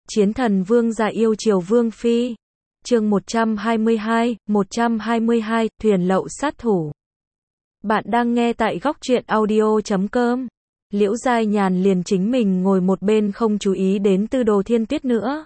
Chiến thần vương gia yêu chiều vương phi. Chương 122, thuyền lậu sát thủ. Bạn đang nghe tại góc truyện audio.com. Liễu Giai Nhàn liền chính mình ngồi một bên không chú ý đến Tư Đồ Thiên Tuyết nữa.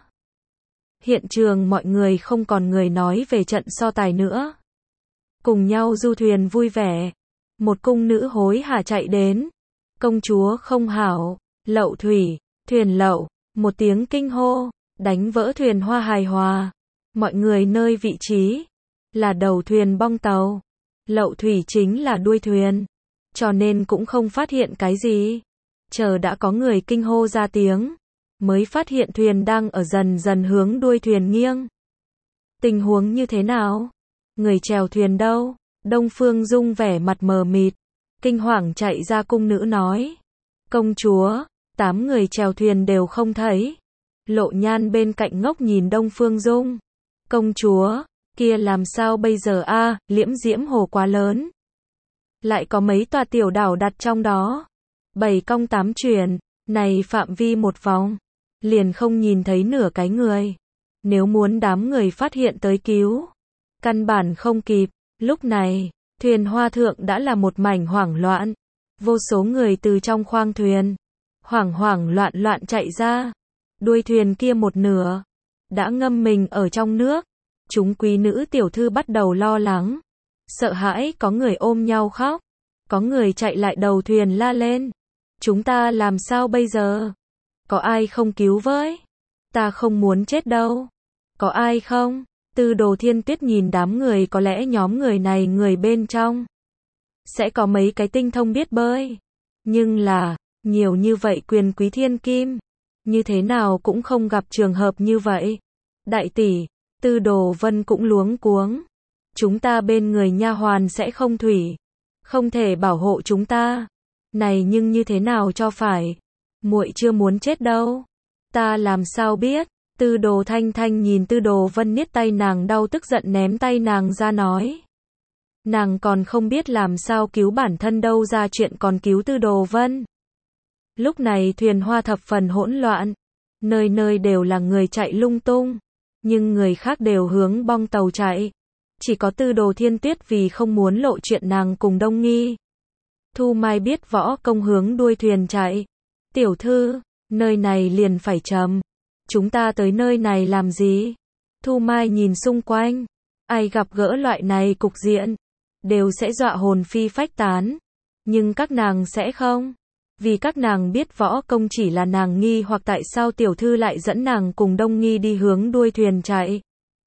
Hiện trường mọi người không còn người nói về trận so tài nữa. Cùng nhau du thuyền vui vẻ. Một cung nữ hối hả chạy đến. Công chúa không hảo, lậu thủy, thuyền lậu. Một tiếng kinh hô, đánh vỡ thuyền hoa hài hòa. Mọi người nơi vị trí, là đầu thuyền bong tàu. Lậu thủy chính là đuôi thuyền, cho nên cũng không phát hiện cái gì. Chờ đã có người kinh hô ra tiếng, mới phát hiện thuyền đang ở dần dần hướng đuôi thuyền nghiêng. Tình huống như thế nào? Người chèo thuyền đâu? Đông Phương Dung vẻ mặt mờ mịt, kinh hoàng chạy ra cung nữ nói. Công chúa, 8 người chèo thuyền đều không thấy. Lộ Nhan bên cạnh ngốc nhìn Đông Phương Dung. Công chúa, kia làm sao bây giờ a? Liễm Diễm Hồ quá lớn. Lại có mấy tòa tiểu đảo đặt trong đó. 7 cong 8 chuyển, này phạm vi một vòng, liền không nhìn thấy nửa cái người. Nếu muốn đám người phát hiện tới cứu, căn bản không kịp. Lúc này, thuyền hoa thượng đã là một mảnh hoảng loạn. Vô số người từ trong khoang thuyền hoảng loạn chạy ra. Đuôi thuyền kia một nửa đã ngâm mình ở trong nước. Chúng quý nữ tiểu thư bắt đầu lo lắng, sợ hãi, có người ôm nhau khóc, có người chạy lại đầu thuyền la lên. Chúng ta làm sao bây giờ? Có ai không cứu với? Ta không muốn chết đâu. Có ai không? Tư Đồ Thiên Tuyết nhìn đám người, có lẽ nhóm người này người bên trong sẽ có mấy cái tinh thông biết bơi. Nhưng là, nhiều như vậy quyền quý thiên kim, như thế nào cũng không gặp trường hợp như vậy. Đại tỷ, Tư Đồ Vân cũng luống cuống. Chúng ta bên người nha hoàn sẽ không thủy, không thể bảo hộ chúng ta. Này nhưng như thế nào cho phải? Muội chưa muốn chết đâu. Ta làm sao biết? Tư Đồ Thanh Thanh nhìn Tư Đồ Vân niết tay nàng đau, tức giận ném tay nàng ra nói. Nàng còn không biết làm sao cứu bản thân đâu ra chuyện còn cứu Tư Đồ Vân. Lúc này thuyền hoa thập phần hỗn loạn, nơi nơi đều là người chạy lung tung, nhưng người khác đều hướng bong tàu chạy. Chỉ có Tư Đồ Thiên Tuyết vì không muốn lộ chuyện nàng cùng Đông Nghi. Thu Mai biết võ công hướng đuôi thuyền chạy. Tiểu thư, nơi này liền phải chậm. Chúng ta tới nơi này làm gì? Thu Mai nhìn xung quanh, ai gặp gỡ loại này cục diện, đều sẽ dọa hồn phi phách tán. Nhưng các nàng sẽ không. Vì các nàng biết võ công, chỉ là nàng nghi hoặc tại sao tiểu thư lại dẫn nàng cùng Đông Nghi đi hướng đuôi thuyền chạy.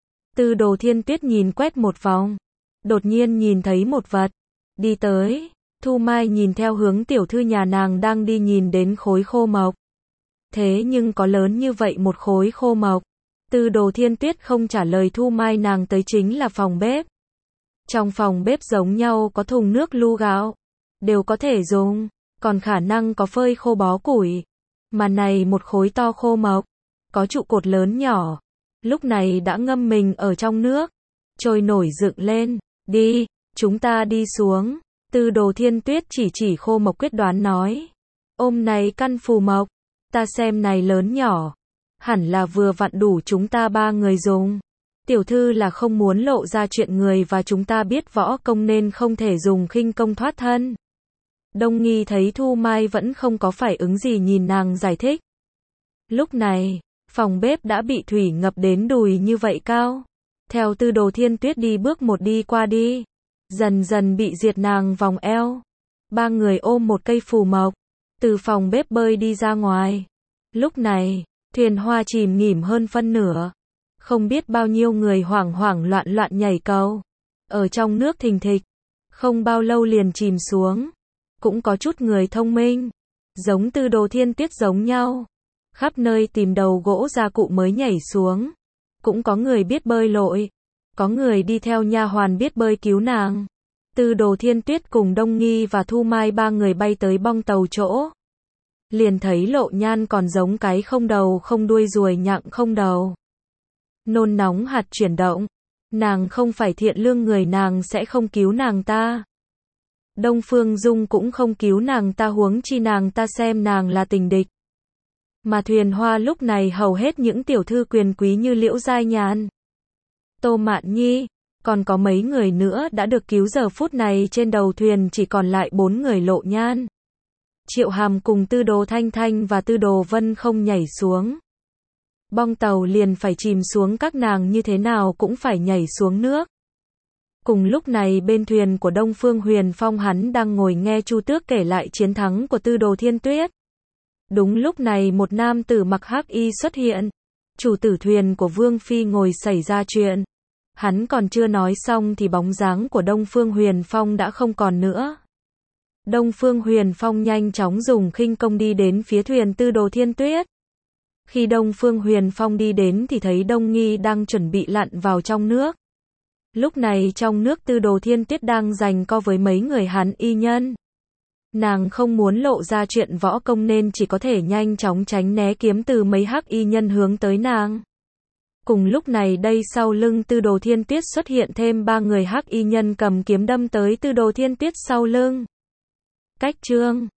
Tư Đồ Thiên Tuyết nhìn quét một vòng, đột nhiên nhìn thấy một vật đi tới. Thu Mai nhìn theo hướng tiểu thư nhà nàng đang đi, nhìn đến khối khô mộc. Thế nhưng có lớn như vậy một khối khô mộc. Tư Đồ Thiên Tuyết không trả lời Thu Mai, nàng tới chính là phòng bếp. Trong phòng bếp giống nhau có thùng nước lu gạo, đều có thể dùng, còn khả năng có phơi khô bó củi. Mà này một khối to khô mộc, có trụ cột lớn nhỏ, lúc này đã ngâm mình ở trong nước, trôi nổi dựng lên. Đi, chúng ta đi xuống. Tư Đồ Thiên Tuyết chỉ khô mộc quyết đoán nói. Ôm này căn phù mộc, ta xem này lớn nhỏ, hẳn là vừa vặn đủ chúng ta 3 người dùng. Tiểu thư là không muốn lộ ra chuyện người và chúng ta biết võ công nên không thể dùng khinh công thoát thân. Đông Nghi thấy Thu Mai vẫn không có phản ứng gì, nhìn nàng giải thích. Lúc này, phòng bếp đã bị thủy ngập đến đùi như vậy cao. Theo Tư Đồ Thiên Tuyết đi bước một đi qua đi, dần dần bị diệt nàng vòng eo. 3 người ôm một cây phù mộc, từ phòng bếp bơi đi ra ngoài. Lúc này, thuyền hoa chìm nghỉm hơn phân nửa. Không biết bao nhiêu người hoảng loạn nhảy cầu ở trong nước thình thịch, không bao lâu liền chìm xuống. Cũng có chút người thông minh, giống Tư Đồ Thiên Tuyết giống nhau, khắp nơi tìm đầu gỗ gia cụ mới nhảy xuống. Cũng có người biết bơi lội, có người đi theo nha hoàn biết bơi cứu nàng. Tư Đồ Thiên Tuyết cùng Đông Nghi và Thu Mai 3 người bay tới bong tàu chỗ, liền thấy Lộ Nhan còn giống cái không đầu không đuôi ruồi nhặng không đầu. Nôn nóng hạt chuyển động, nàng không phải thiện lương người, nàng sẽ không cứu nàng ta. Đông Phương Dung cũng không cứu nàng ta, huống chi nàng ta xem nàng là tình địch. Mà thuyền hoa lúc này hầu hết những tiểu thư quyền quý như Liễu Giai Nhàn, Tô Mạn Nhi, còn có mấy người nữa đã được cứu. Giờ phút này trên đầu thuyền chỉ còn lại 4 người Lộ Nhan, Triệu Hàm cùng Tư Đồ Thanh Thanh và Tư Đồ Vân không nhảy xuống. Bong tàu liền phải chìm xuống, các nàng như thế nào cũng phải nhảy xuống nước. Cùng lúc này bên thuyền của Đông Phương Huyền Phong, hắn đang ngồi nghe Chu Tước kể lại chiến thắng của Tư Đồ Thiên Tuyết. Đúng lúc này một nam tử mặc hắc y xuất hiện. Chủ tử thuyền của Vương Phi ngồi xảy ra chuyện. Hắn còn chưa nói xong thì bóng dáng của Đông Phương Huyền Phong đã không còn nữa. Đông Phương Huyền Phong nhanh chóng dùng khinh công đi đến phía thuyền Tư Đồ Thiên Tuyết. Khi Đông Phương Huyền Phong đi đến thì thấy Đông Nghi đang chuẩn bị lặn vào trong nước. Lúc này trong nước Tư Đồ Thiên Tuyết đang giằng co với mấy người Hán y nhân. Nàng không muốn lộ ra chuyện võ công nên chỉ có thể nhanh chóng tránh né kiếm từ mấy hắc y nhân hướng tới nàng. Cùng lúc này đây sau lưng Tư Đồ Thiên Tuyết xuất hiện thêm 3 người hắc y nhân cầm kiếm đâm tới Tư Đồ Thiên Tuyết sau lưng. Cách chương